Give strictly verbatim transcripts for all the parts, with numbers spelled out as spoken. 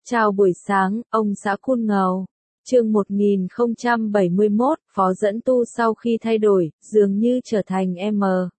Chào buổi sáng, ông xã Cun Ngầu. Chương một nghìn không trăm bảy mươi mốt, Phó dẫn tu sau khi thay đổi, dường như trở thành M.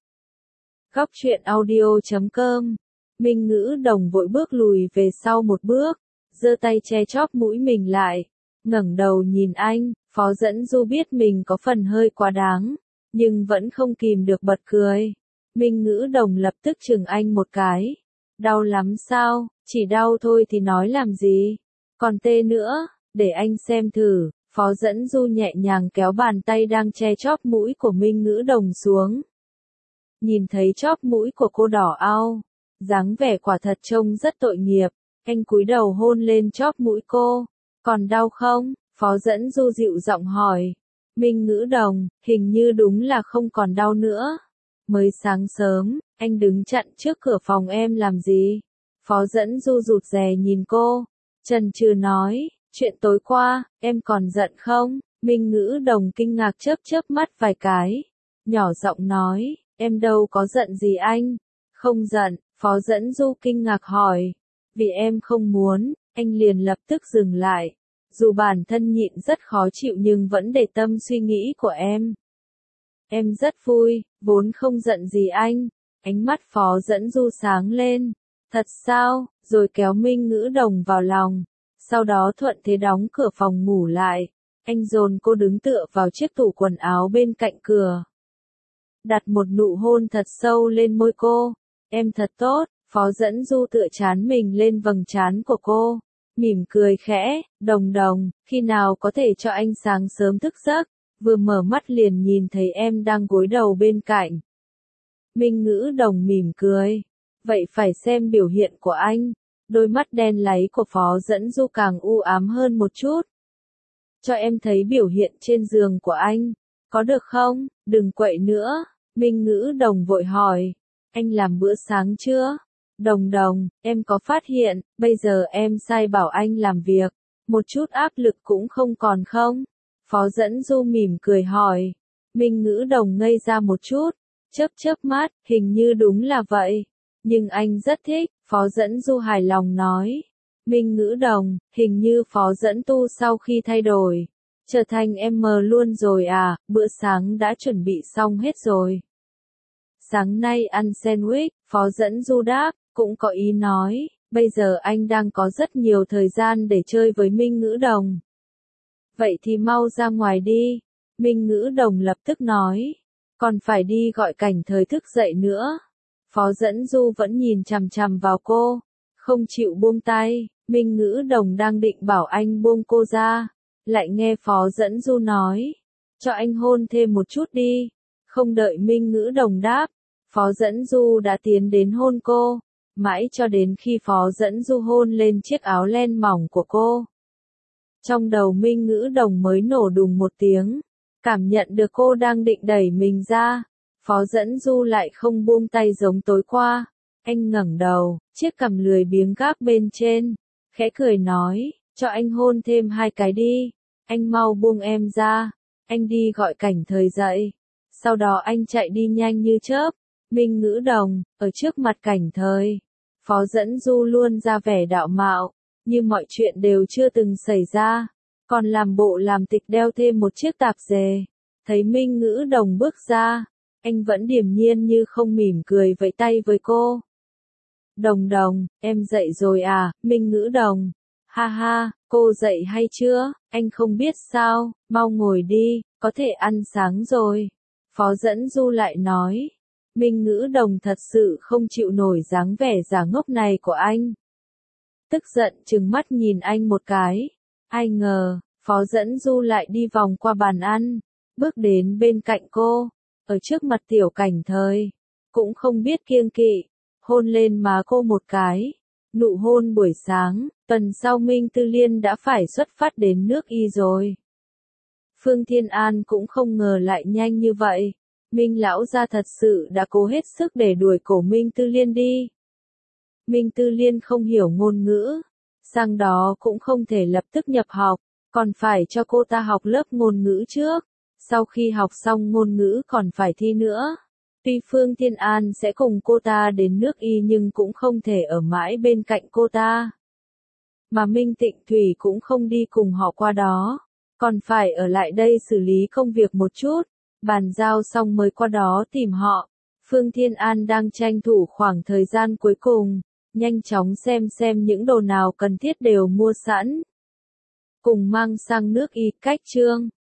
Góc truyện audio chấm com. Minh Ngữ Đồng vội bước lùi về sau một bước, giơ tay che chóp mũi mình lại, ngẩng đầu nhìn anh. Phó dẫn du biết mình có phần hơi quá đáng, nhưng vẫn không kìm được bật cười. Minh Ngữ Đồng lập tức chừng anh một cái. Đau lắm sao? Chỉ đau thôi thì nói làm gì? Còn tê nữa, để anh xem thử. Phó dẫn du nhẹ nhàng kéo bàn tay đang che chóp mũi của Minh Ngữ Đồng xuống. Nhìn thấy chóp mũi của cô đỏ au, dáng vẻ quả thật trông rất tội nghiệp. Anh cúi đầu hôn lên chóp mũi cô. Còn đau không? Phó dẫn du dịu giọng hỏi. Minh Ngữ Đồng, hình như đúng là không còn đau nữa. Mới sáng sớm, anh đứng chặn trước cửa phòng em làm gì? Phó dẫn du rụt rè nhìn cô. Chần chừ nói, chuyện tối qua, em còn giận không? Minh Ngữ Đồng kinh ngạc chớp chớp mắt vài cái. Nhỏ giọng nói, em đâu có giận gì anh. Không giận, Phó dẫn du kinh ngạc hỏi. Vì em không muốn, anh liền lập tức dừng lại. Dù bản thân nhịn rất khó chịu nhưng vẫn để tâm suy nghĩ của em. Em rất vui, vốn không giận gì anh. Ánh mắt Phó dẫn du sáng lên. Thật sao? Rồi kéo Minh Ngữ Đồng vào lòng. Sau đó thuận thế đóng cửa phòng ngủ lại. Anh dồn cô đứng tựa vào chiếc tủ quần áo bên cạnh cửa. Đặt một nụ hôn thật sâu lên môi cô. Em thật tốt. Phó dẫn du tựa trán mình lên vầng trán của cô. Mỉm cười khẽ, Đồng Đồng, khi nào có thể cho anh sáng sớm thức giấc, vừa mở mắt liền nhìn thấy em đang gối đầu bên cạnh. Minh Ngữ Đồng mỉm cười, vậy phải xem biểu hiện của anh. Đôi mắt đen láy của Phó dẫn du càng u ám hơn một chút. Cho em thấy biểu hiện trên giường của anh, có được không? Đừng quậy nữa, Minh Ngữ Đồng vội hỏi, anh làm bữa sáng chưa? Đồng Đồng, em có phát hiện, bây giờ em sai bảo anh làm việc, một chút áp lực cũng không còn không? Phó dẫn du mỉm cười hỏi. Minh Ngữ Đồng ngây ra một chút, chớp chớp mắt, hình như đúng là vậy. Nhưng anh rất thích, Phó dẫn du hài lòng nói. Minh Ngữ Đồng, hình như Phó dẫn tu sau khi thay đổi, trở thành em luôn rồi à, bữa sáng đã chuẩn bị xong hết rồi. Sáng nay ăn sandwich, Phó dẫn du đáp, cũng có ý nói, bây giờ anh đang có rất nhiều thời gian để chơi với Minh Ngữ Đồng. Vậy thì mau ra ngoài đi, Minh Ngữ Đồng lập tức nói, còn phải đi gọi Cảnh Thời thức dậy nữa. Phó dẫn du vẫn nhìn chằm chằm vào cô, không chịu buông tay. Minh Ngữ Đồng đang định bảo anh buông cô ra, lại nghe Phó dẫn du nói, cho anh hôn thêm một chút đi. Không đợi Minh Ngữ Đồng đáp, Phó dẫn du đã tiến đến hôn cô, mãi cho đến khi Phó dẫn du hôn lên chiếc áo len mỏng của cô. Trong đầu Minh Ngữ Đồng mới nổ đùng một tiếng, cảm nhận được cô đang định đẩy mình ra. Phó dẫn du lại không buông tay giống tối qua. Anh ngẩng đầu, chiếc cằm lười biếng gác bên trên, khẽ cười nói, cho anh hôn thêm hai cái đi. Anh mau buông em ra. Anh đi gọi Cảnh Thời dậy. Sau đó anh chạy đi nhanh như chớp. Minh Ngữ Đồng, ở trước mặt Cảnh Thời, Phó dẫn du luôn ra vẻ đạo mạo, như mọi chuyện đều chưa từng xảy ra, còn làm bộ làm tịch đeo thêm một chiếc tạp dề. Thấy Minh Ngữ Đồng bước ra, anh vẫn điềm nhiên như không, mỉm cười vẫy tay với cô. Đồng Đồng, em dậy rồi à? Minh Ngữ Đồng, ha ha, cô dậy hay chưa? Anh không biết sao, mau ngồi đi, có thể ăn sáng rồi. Phó dẫn du lại nói. Minh Ngữ Đồng thật sự không chịu nổi dáng vẻ giả ngốc này của anh. Tức giận trừng mắt nhìn anh một cái. Ai ngờ, Phó dẫn du lại đi vòng qua bàn ăn, bước đến bên cạnh cô, ở trước mặt tiểu Cảnh Thời, cũng không biết kiêng kỵ, hôn lên má cô một cái. Nụ hôn buổi sáng, tuần sau Minh Tư Liên đã phải xuất phát đến nước Y rồi. Phương Thiên An cũng không ngờ lại nhanh như vậy. Minh lão gia thật sự đã cố hết sức để đuổi cổ Minh Tư Liên đi. Minh Tư Liên không hiểu ngôn ngữ, sang đó cũng không thể lập tức nhập học, còn phải cho cô ta học lớp ngôn ngữ trước. Sau khi học xong ngôn ngữ còn phải thi nữa. Tuy Phương Thiên An sẽ cùng cô ta đến nước Y nhưng cũng không thể ở mãi bên cạnh cô ta. mà Minh Tịnh Thủy cũng không đi cùng họ qua đó, còn phải ở lại đây xử lý công việc một chút, bàn giao xong mới qua đó tìm họ. Phương Thiên An đang tranh thủ khoảng thời gian cuối cùng, nhanh chóng xem xem những đồ nào cần thiết đều mua sẵn, cùng mang sang nước Y cách Trương.